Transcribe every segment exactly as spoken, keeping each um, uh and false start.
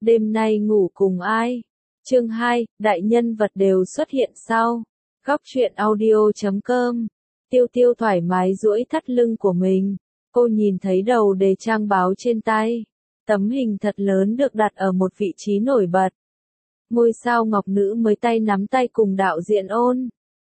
Đêm nay ngủ cùng ai? Chương hai, đại nhân vật đều xuất hiện sau. Góc truyện audio chấm com. Tiêu Tiêu thoải mái duỗi thắt lưng của mình. Cô nhìn thấy đầu đề trang báo trên tay. Tấm hình thật lớn được đặt ở một vị trí nổi bật. Ngôi sao ngọc nữ mới tay nắm tay cùng đạo diễn Ôn.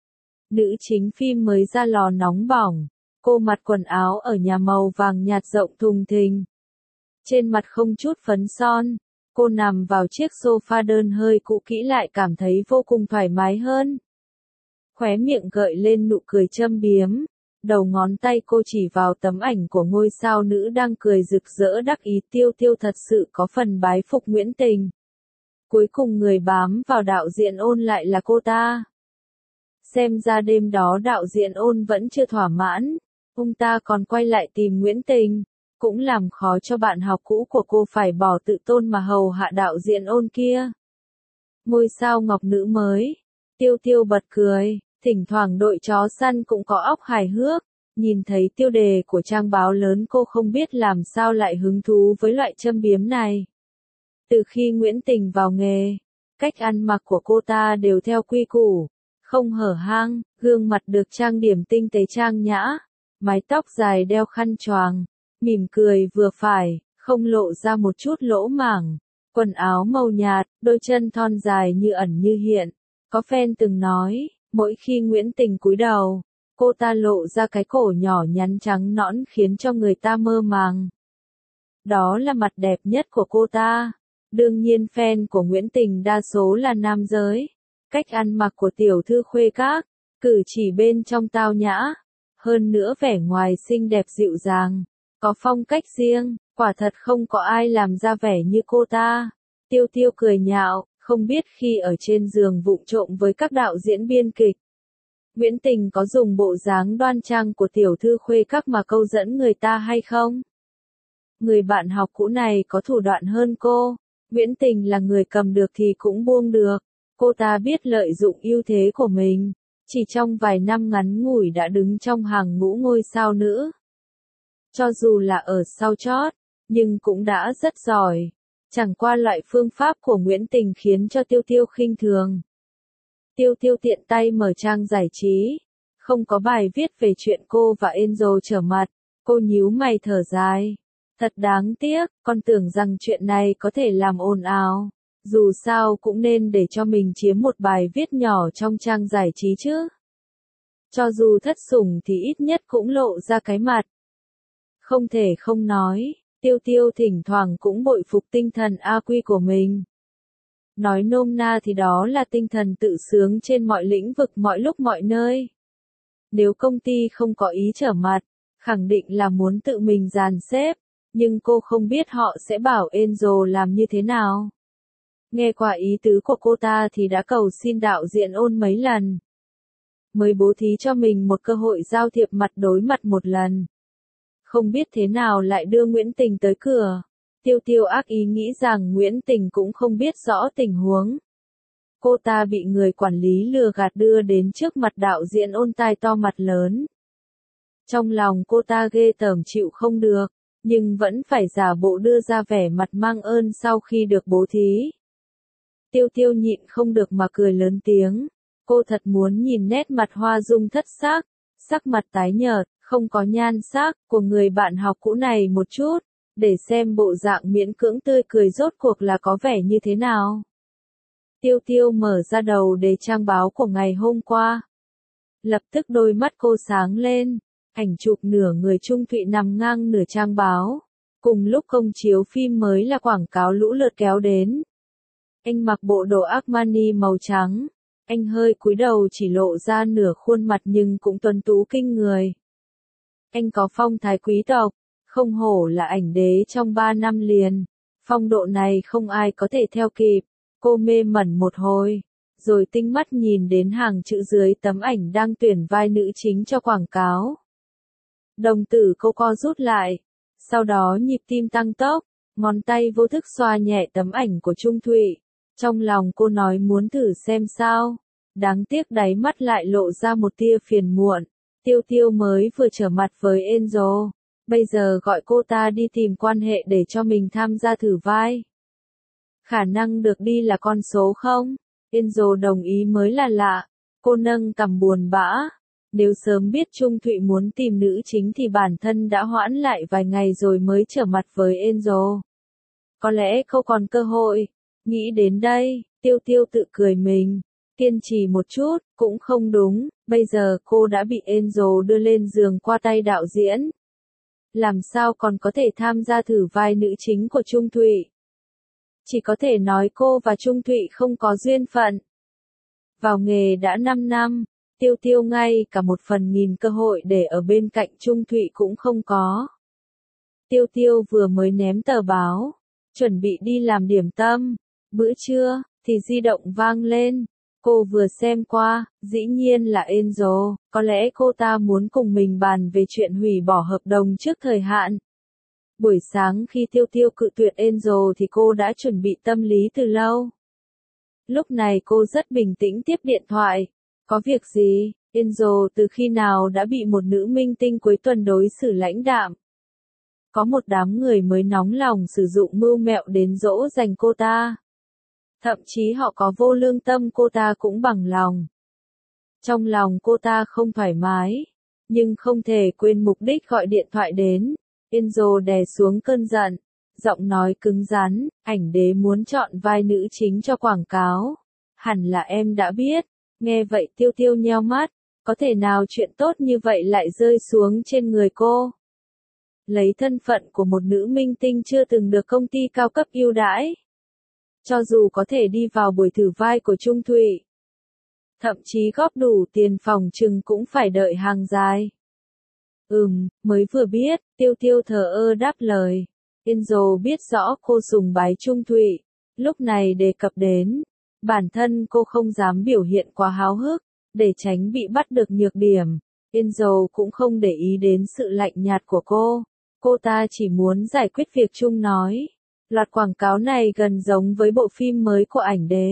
Nữ chính phim mới ra lò nóng bỏng. Cô mặc quần áo ở nhà màu vàng nhạt rộng thùng thình. Trên mặt không chút phấn son. Cô nằm vào chiếc sofa đơn hơi cũ kỹ lại cảm thấy vô cùng thoải mái hơn. Khóe miệng gợi lên nụ cười châm biếm. Đầu ngón tay cô chỉ vào tấm ảnh của ngôi sao nữ đang cười rực rỡ đắc ý. Tiêu Tiêu thật sự có phần bái phục Nguyễn Tình. Cuối cùng người bám vào đạo diễn Ôn lại là cô ta. Xem ra đêm đó đạo diễn Ôn vẫn chưa thỏa mãn. Ông ta còn quay lại tìm Nguyễn Tình. Cũng làm khó cho bạn học cũ của cô phải bỏ tự tôn mà hầu hạ đạo diễn Ôn kia. Ngôi sao ngọc nữ mới. Tiêu Tiêu bật cười, thỉnh thoảng đội chó săn cũng có óc hài hước. Nhìn thấy tiêu đề của trang báo lớn cô không biết làm sao lại hứng thú với loại châm biếm này. Từ khi Nguyễn Tình vào nghề, cách ăn mặc của cô ta đều theo quy củ, không hở hang, gương mặt được trang điểm tinh tế trang nhã, mái tóc dài đeo khăn choàng. Mỉm cười vừa phải, không lộ ra một chút lỗ mảng. Quần áo màu nhạt, đôi chân thon dài như ẩn như hiện. Có fan từng nói, mỗi khi Nguyễn Tình cúi đầu, cô ta lộ ra cái cổ nhỏ nhắn trắng nõn khiến cho người ta mơ màng. Đó là mặt đẹp nhất của cô ta. Đương nhiên fan của Nguyễn Tình đa số là nam giới. Cách ăn mặc của tiểu thư khuê các, cử chỉ bên trong tao nhã. Hơn nữa vẻ ngoài xinh đẹp dịu dàng. Có phong cách riêng, quả thật không có ai làm ra vẻ như cô ta. Tiêu Tiêu cười nhạo, không biết khi ở trên giường vụng trộm với các đạo diễn biên kịch. Nguyễn Tình có dùng bộ dáng đoan trang của tiểu thư khuê các mà câu dẫn người ta hay không? Người bạn học cũ này có thủ đoạn hơn cô. Nguyễn Tình là người cầm được thì cũng buông được. Cô ta biết lợi dụng ưu thế của mình. Chỉ trong vài năm ngắn ngủi đã đứng trong hàng ngũ ngôi sao nữ. Cho dù là ở sau chót, nhưng cũng đã rất giỏi. Chẳng qua loại phương pháp của Nguyễn Tình khiến cho Tiêu Tiêu khinh thường. Tiêu Tiêu tiện tay mở trang giải trí. Không có bài viết về chuyện cô và Angel trở mặt. Cô nhíu mày thở dài. Thật đáng tiếc, con tưởng rằng chuyện này có thể làm ồn ào. Dù sao cũng nên để cho mình chiếm một bài viết nhỏ trong trang giải trí chứ. Cho dù thất sủng thì ít nhất cũng lộ ra cái mặt. Không thể không nói, Tiêu Tiêu thỉnh thoảng cũng bội phục tinh thần a quy của mình. Nói nôm na thì đó là tinh thần tự sướng trên mọi lĩnh vực mọi lúc mọi nơi. Nếu công ty không có ý trở mặt, khẳng định là muốn tự mình dàn xếp, nhưng cô không biết họ sẽ bảo Angel làm như thế nào. Nghe qua ý tứ của cô ta thì đã cầu xin đạo diễn Ôn mấy lần. Mới bố thí cho mình một cơ hội giao thiệp mặt đối mặt một lần. Không biết thế nào lại đưa Nguyễn Tình tới cửa. Tiêu Tiêu ác ý nghĩ rằng Nguyễn Tình cũng không biết rõ tình huống. Cô ta bị người quản lý lừa gạt đưa đến trước mặt đạo diễn Ôn tai to mặt lớn. Trong lòng cô ta ghê tởm chịu không được, nhưng vẫn phải giả bộ đưa ra vẻ mặt mang ơn sau khi được bố thí. Tiêu Tiêu nhịn không được mà cười lớn tiếng. Cô thật muốn nhìn nét mặt hoa dung thất sắc, sắc mặt tái nhợt, không có nhan sắc của người bạn học cũ này một chút, để xem bộ dạng miễn cưỡng tươi cười rốt cuộc là có vẻ như thế nào. Tiêu Tiêu mở ra đầu đề trang báo của ngày hôm qua. Lập tức đôi mắt cô sáng lên, ảnh chụp nửa người Trung Thụy nằm ngang nửa trang báo. Cùng lúc công chiếu phim mới là quảng cáo lũ lượt kéo đến. Anh mặc bộ đồ Armani màu trắng. Anh hơi cúi đầu chỉ lộ ra nửa khuôn mặt nhưng cũng tuấn tú kinh người. Anh có phong thái quý tộc, không hổ là ảnh đế trong ba năm liền. Phong độ này không ai có thể theo kịp. Cô mê mẩn một hồi, rồi tinh mắt nhìn đến hàng chữ dưới tấm ảnh đang tuyển vai nữ chính cho quảng cáo. Đồng tử cô co rút lại, sau đó nhịp tim tăng tốc, ngón tay vô thức xoa nhẹ tấm ảnh của Trung Thụy. Trong lòng cô nói muốn thử xem sao, đáng tiếc đáy mắt lại lộ ra một tia phiền muộn. Tiêu Tiêu mới vừa trở mặt với Angel, bây giờ gọi cô ta đi tìm quan hệ để cho mình tham gia thử vai. Khả năng được đi là con số không? Enzo đồng ý mới là lạ. Cô nâng cằm buồn bã. Nếu sớm biết Trung Thụy muốn tìm nữ chính thì bản thân đã hoãn lại vài ngày rồi mới trở mặt với Enzo. Có lẽ không còn cơ hội. Nghĩ đến đây, Tiêu Tiêu tự cười mình. Kiên trì một chút, cũng không đúng, bây giờ cô đã bị Enzo đưa lên giường qua tay đạo diễn. Làm sao còn có thể tham gia thử vai nữ chính của Trung Thụy? Chỉ có thể nói cô và Trung Thụy không có duyên phận. Vào nghề đã năm năm, Tiêu Tiêu ngay cả một phần nghìn cơ hội để ở bên cạnh Trung Thụy cũng không có. Tiêu Tiêu vừa mới ném tờ báo, chuẩn bị đi làm điểm tâm, bữa trưa, thì di động vang lên. Cô vừa xem qua, dĩ nhiên là Enzo, có lẽ cô ta muốn cùng mình bàn về chuyện hủy bỏ hợp đồng trước thời hạn. Buổi sáng khi Tiêu Tiêu cự tuyệt Enzo thì cô đã chuẩn bị tâm lý từ lâu. Lúc này cô rất bình tĩnh tiếp điện thoại. Có việc gì? Enzo từ khi nào đã bị một nữ minh tinh cuối tuần đối xử lãnh đạm? Có một đám người mới nóng lòng sử dụng mưu mẹo đến dỗ dành cô ta. Thậm chí họ có vô lương tâm cô ta cũng bằng lòng. Trong lòng cô ta không thoải mái, nhưng không thể quên mục đích gọi điện thoại đến. Enzo đè xuống cơn giận, giọng nói cứng rắn, ảnh đế muốn chọn vai nữ chính cho quảng cáo. Hẳn là em đã biết. Nghe vậy Tiêu Tiêu nheo mắt, có thể nào chuyện tốt như vậy lại rơi xuống trên người cô? Lấy thân phận của một nữ minh tinh chưa từng được công ty cao cấp ưu đãi. Cho dù có thể đi vào buổi thử vai của Trung Thụy, thậm chí góp đủ tiền phòng chừng cũng phải đợi hàng dài. Ừm, mới vừa biết, Tiêu Tiêu thờ ơ đáp lời. Enzo biết rõ cô sùng bái Trung Thụy, lúc này đề cập đến. Bản thân cô không dám biểu hiện quá háo hức, để tránh bị bắt được nhược điểm. Enzo cũng không để ý đến sự lạnh nhạt của cô. Cô ta chỉ muốn giải quyết việc chung nói. Loạt quảng cáo này gần giống với bộ phim mới của ảnh đế.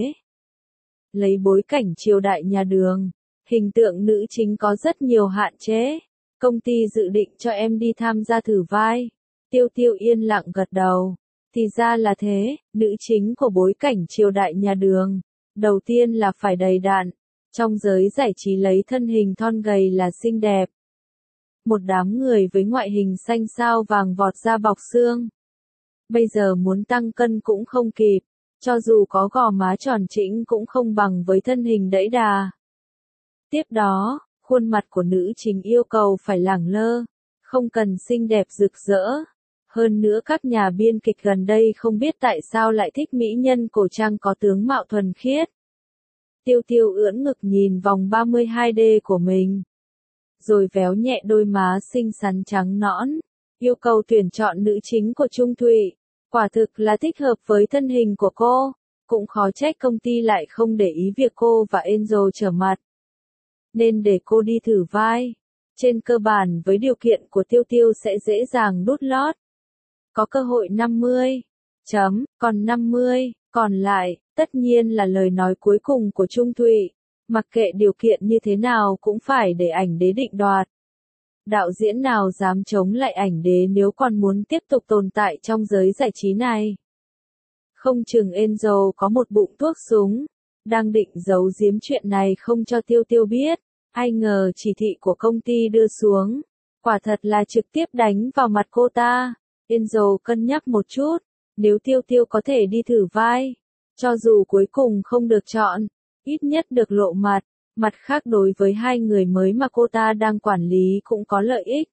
Lấy bối cảnh triều đại nhà Đường, hình tượng nữ chính có rất nhiều hạn chế. Công ty dự định cho em đi tham gia thử vai. Tiêu Tiêu yên lặng gật đầu. Thì ra là thế, nữ chính của bối cảnh triều đại nhà Đường. Đầu tiên là phải đầy đặn. Trong giới giải trí lấy thân hình thon gầy là xinh đẹp. Một đám người với ngoại hình xanh sao vàng vọt ra bọc xương. Bây giờ muốn tăng cân cũng không kịp. Cho dù có gò má tròn trĩnh cũng không bằng với thân hình đẫy đà. Tiếp đó, khuôn mặt của nữ chính yêu cầu phải lẳng lơ. Không cần xinh đẹp rực rỡ. Hơn nữa các nhà biên kịch gần đây không biết tại sao lại thích mỹ nhân cổ trang có tướng mạo thuần khiết. Tiêu Tiêu ưỡn ngực nhìn vòng ba mươi hai D của mình. Rồi véo nhẹ đôi má xinh xắn trắng nõn. Yêu cầu tuyển chọn nữ chính của Trung Thụy. Quả thực là thích hợp với thân hình của cô. Cũng khó trách công ty lại không để ý việc cô và Enzo trở mặt. Nên để cô đi thử vai. Trên cơ bản với điều kiện của Tiêu Tiêu sẽ dễ dàng đút lót. Có cơ hội năm mươi. Chấm, còn năm mươi, còn lại, tất nhiên là lời nói cuối cùng của Trung Thụy. Mặc kệ điều kiện như thế nào cũng phải để ảnh đế định đoạt. Đạo diễn nào dám chống lại ảnh đế nếu còn muốn tiếp tục tồn tại trong giới giải trí này. Không chừng Enzo có một bụng thuốc súng, đang định giấu giếm chuyện này không cho Tiêu Tiêu biết. Ai ngờ chỉ thị của công ty đưa xuống. Quả thật là trực tiếp đánh vào mặt cô ta. Enzo cân nhắc một chút, nếu Tiêu Tiêu có thể đi thử vai, cho dù cuối cùng không được chọn, ít nhất được lộ mặt, mặt khác đối với hai người mới mà cô ta đang quản lý cũng có lợi ích.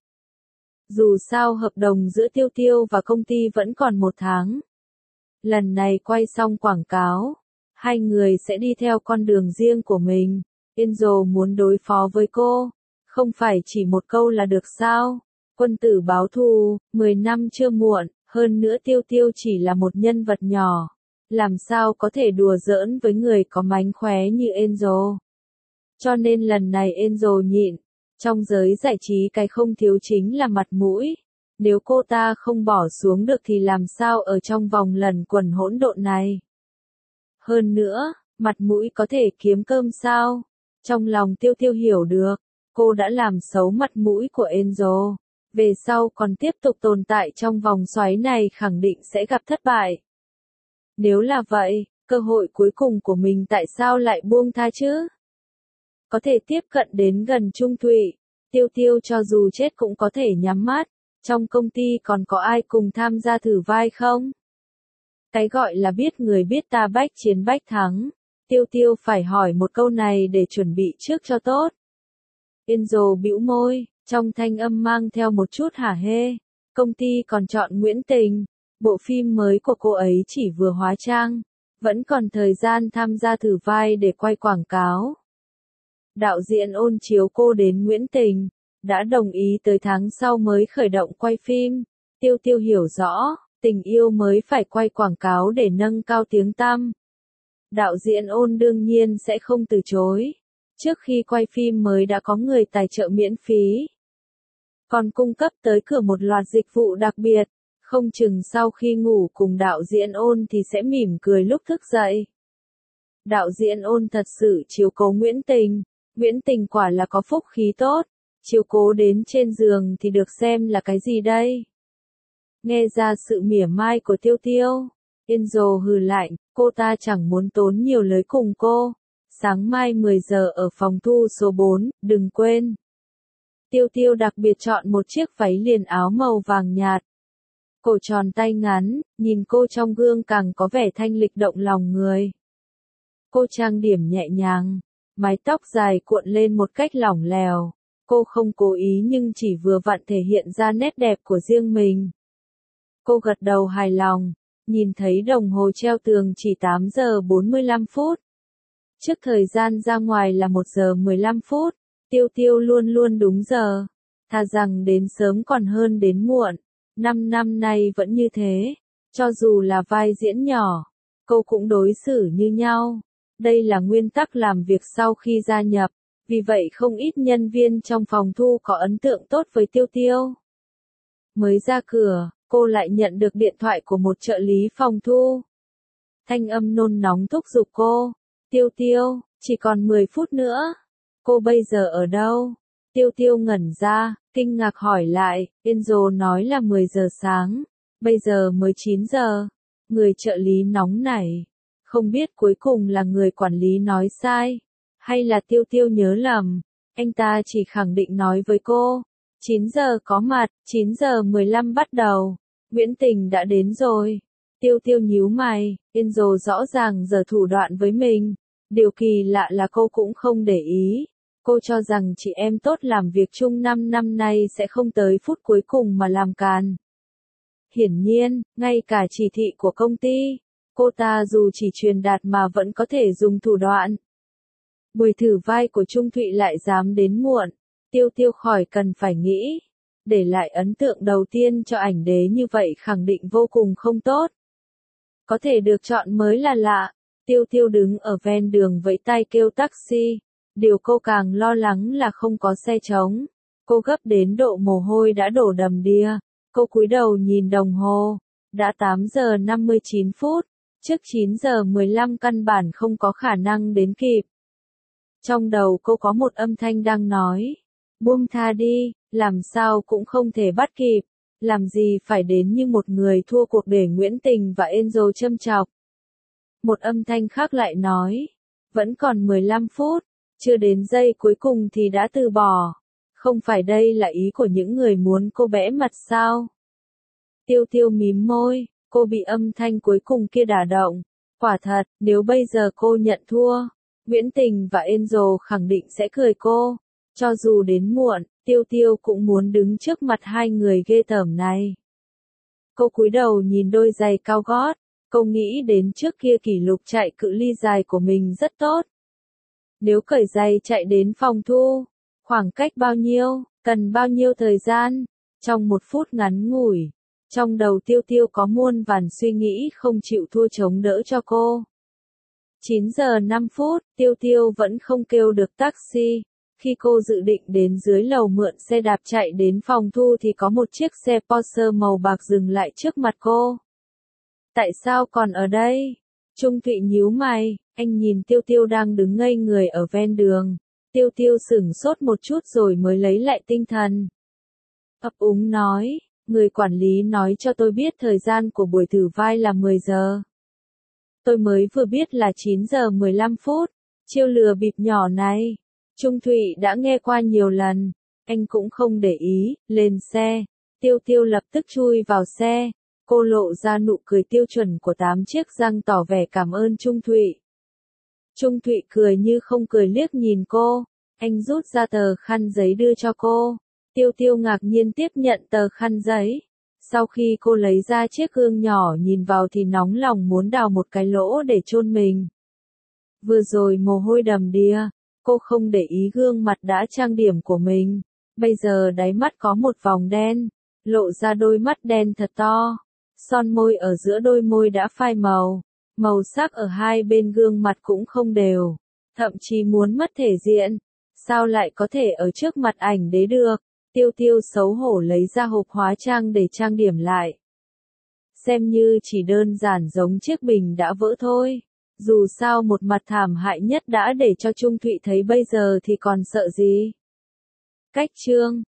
Dù sao hợp đồng giữa Tiêu Tiêu và công ty vẫn còn một tháng. Lần này quay xong quảng cáo, hai người sẽ đi theo con đường riêng của mình. Enzo muốn đối phó với cô, không phải chỉ một câu là được sao? Quân tử báo thù, mười năm chưa muộn, hơn nữa Tiêu Tiêu chỉ là một nhân vật nhỏ. Làm sao có thể đùa giỡn với người có mánh khóe như Enzo. Cho nên lần này Enzo nhịn. Trong giới giải trí cái không thiếu chính là mặt mũi. Nếu cô ta không bỏ xuống được thì làm sao ở trong vòng lần quần hỗn độn này. Hơn nữa, mặt mũi có thể kiếm cơm sao? Trong lòng Tiêu Tiêu hiểu được, cô đã làm xấu mặt mũi của Enzo. Về sau còn tiếp tục tồn tại trong vòng xoáy này khẳng định sẽ gặp thất bại. Nếu là vậy, cơ hội cuối cùng của mình tại sao lại buông tha chứ? Có thể tiếp cận đến gần Trung Thụy, Tiêu Tiêu cho dù chết cũng có thể nhắm mắt. Trong công ty còn có ai cùng tham gia thử vai không? Cái gọi là biết người biết ta bách chiến bách thắng. Tiêu Tiêu phải hỏi một câu này để chuẩn bị trước cho tốt. Enzo bĩu môi, trong thanh âm mang theo một chút hả hê. Công ty còn chọn Nguyễn Tình. Bộ phim mới của cô ấy chỉ vừa hóa trang. Vẫn còn thời gian tham gia thử vai để quay quảng cáo. Đạo diễn ôn chiếu cô đến Nguyễn Tình. Đã đồng ý tới tháng sau mới khởi động quay phim. Tiêu Tiêu hiểu rõ, tình yêu mới phải quay quảng cáo để nâng cao tiếng tăm. Đạo diễn ôn đương nhiên sẽ không từ chối. Trước khi quay phim mới đã có người tài trợ miễn phí. Còn cung cấp tới cửa một loạt dịch vụ đặc biệt. Không chừng sau khi ngủ cùng đạo diễn ôn thì sẽ mỉm cười lúc thức dậy. Đạo diễn ôn thật sự chiếu cố Nguyễn Tình. Nguyễn Tình quả là có phúc khí tốt. Chiếu cố đến trên giường thì được xem là cái gì đây? Nghe ra sự mỉa mai của Tiêu Tiêu. Enzo hừ lạnh, cô ta chẳng muốn tốn nhiều lời cùng cô. Sáng mai mười giờ ở phòng thu số bốn, đừng quên. Tiêu Tiêu đặc biệt chọn một chiếc váy liền áo màu vàng nhạt. Cổ tròn tay ngắn, nhìn cô trong gương càng có vẻ thanh lịch động lòng người. Cô trang điểm nhẹ nhàng, mái tóc dài cuộn lên một cách lỏng lẻo. Cô không cố ý nhưng chỉ vừa vặn thể hiện ra nét đẹp của riêng mình. Cô gật đầu hài lòng, nhìn thấy đồng hồ treo tường chỉ tám giờ bốn mươi lăm phút. Trước thời gian ra ngoài là một giờ mười lăm phút, Tiêu Tiêu luôn luôn đúng giờ. Thà rằng đến sớm còn hơn đến muộn. Năm năm nay vẫn như thế. Cho dù là vai diễn nhỏ, cô cũng đối xử như nhau. Đây là nguyên tắc làm việc sau khi gia nhập. Vì vậy không ít nhân viên trong phòng thu có ấn tượng tốt với Tiêu Tiêu. Mới ra cửa, cô lại nhận được điện thoại của một trợ lý phòng thu. Thanh âm nôn nóng thúc giục cô. Tiêu Tiêu, chỉ còn mười phút nữa. Cô bây giờ ở đâu? Tiêu Tiêu ngẩn ra, kinh ngạc hỏi lại. Enzo nói là mười giờ sáng. Bây giờ mới chín giờ. Người trợ lý nóng nảy. Không biết cuối cùng là người quản lý nói sai. Hay là Tiêu Tiêu nhớ lầm. Anh ta chỉ khẳng định nói với cô. chín giờ có mặt, chín giờ mười lăm bắt đầu. Nguyễn Tình đã đến rồi. Tiêu Tiêu nhíu mày, Enzo rõ ràng giở thủ đoạn với mình. Điều kỳ lạ là cô cũng không để ý. Cô cho rằng chị em tốt làm việc chung năm năm nay sẽ không tới phút cuối cùng mà làm càn. Hiển nhiên, ngay cả chỉ thị của công ty, cô ta dù chỉ truyền đạt mà vẫn có thể dùng thủ đoạn. Buổi thử vai của Trung Thụy lại dám đến muộn. Tiêu Tiêu khỏi cần phải nghĩ. Để lại ấn tượng đầu tiên cho ảnh đế như vậy khẳng định vô cùng không tốt. Có thể được chọn mới là lạ. Tiêu Tiêu đứng ở ven đường vẫy tay kêu taxi. Điều cô càng lo lắng là không có xe trống. Cô gấp đến độ mồ hôi đã đổ đầm đìa. Cô cúi đầu nhìn đồng hồ. Đã tám giờ năm mươi chín phút. Trước chín giờ mười lăm căn bản không có khả năng đến kịp. Trong đầu cô có một âm thanh đang nói. Buông tha đi, làm sao cũng không thể bắt kịp. Làm gì phải đến như một người thua cuộc để Nguyễn Tình và Enzo châm chọc. Một âm thanh khác lại nói. Vẫn còn mười lăm phút. Chưa đến giây cuối cùng thì đã từ bỏ. Không phải đây là ý của những người muốn cô bẽ mặt sao? Tiêu Tiêu mím môi, cô bị âm thanh cuối cùng kia đả động. Quả thật, nếu bây giờ cô nhận thua, Nguyễn Tình và Enzo khẳng định sẽ cười cô. Cho dù đến muộn, Tiêu Tiêu cũng muốn đứng trước mặt hai người ghê tởm này. Cô cúi đầu nhìn đôi giày cao gót. Cô nghĩ đến trước kia kỷ lục chạy cự ly dài của mình rất tốt. Nếu cởi giày chạy đến phòng thu, khoảng cách bao nhiêu, cần bao nhiêu thời gian, trong một phút ngắn ngủi. Trong đầu Tiêu Tiêu có muôn vàn suy nghĩ không chịu thua chống đỡ cho cô. chín giờ năm phút, Tiêu Tiêu vẫn không kêu được taxi. Khi cô dự định đến dưới lầu mượn xe đạp chạy đến phòng thu thì có một chiếc xe Porsche màu bạc dừng lại trước mặt cô. Tại sao còn ở đây? Trung Thụy nhíu mày, anh nhìn Tiêu Tiêu đang đứng ngây người ở ven đường. Tiêu Tiêu sửng sốt một chút rồi mới lấy lại tinh thần. Ấp úng nói, người quản lý nói cho tôi biết thời gian của buổi thử vai là mười giờ. tôi mới vừa biết là chín giờ mười lăm phút, chiêu lừa bịp nhỏ này. Trung Thụy đã nghe qua nhiều lần, anh cũng không để ý, lên xe, Tiêu Tiêu lập tức chui vào xe, cô lộ ra nụ cười tiêu chuẩn của tám chiếc răng tỏ vẻ cảm ơn Trung Thụy. Trung Thụy cười như không cười liếc nhìn cô, anh rút ra tờ khăn giấy đưa cho cô, Tiêu Tiêu ngạc nhiên tiếp nhận tờ khăn giấy. Sau khi cô lấy ra chiếc gương nhỏ nhìn vào thì nóng lòng muốn đào một cái lỗ để chôn mình. Vừa rồi mồ hôi đầm đìa, cô không để ý gương mặt đã trang điểm của mình, bây giờ đáy mắt có một vòng đen, lộ ra đôi mắt đen thật to, son môi ở giữa đôi môi đã phai màu, màu sắc ở hai bên gương mặt cũng không đều, thậm chí muốn mất thể diện, sao lại có thể ở trước mặt ảnh đế được. Tiêu Tiêu xấu hổ lấy ra hộp hóa trang để trang điểm lại. Xem như chỉ đơn giản giống chiếc bình đã vỡ thôi. Dù sao một mặt thảm hại nhất đã để cho Trung Thụy thấy bây giờ thì còn sợ gì. Cách chương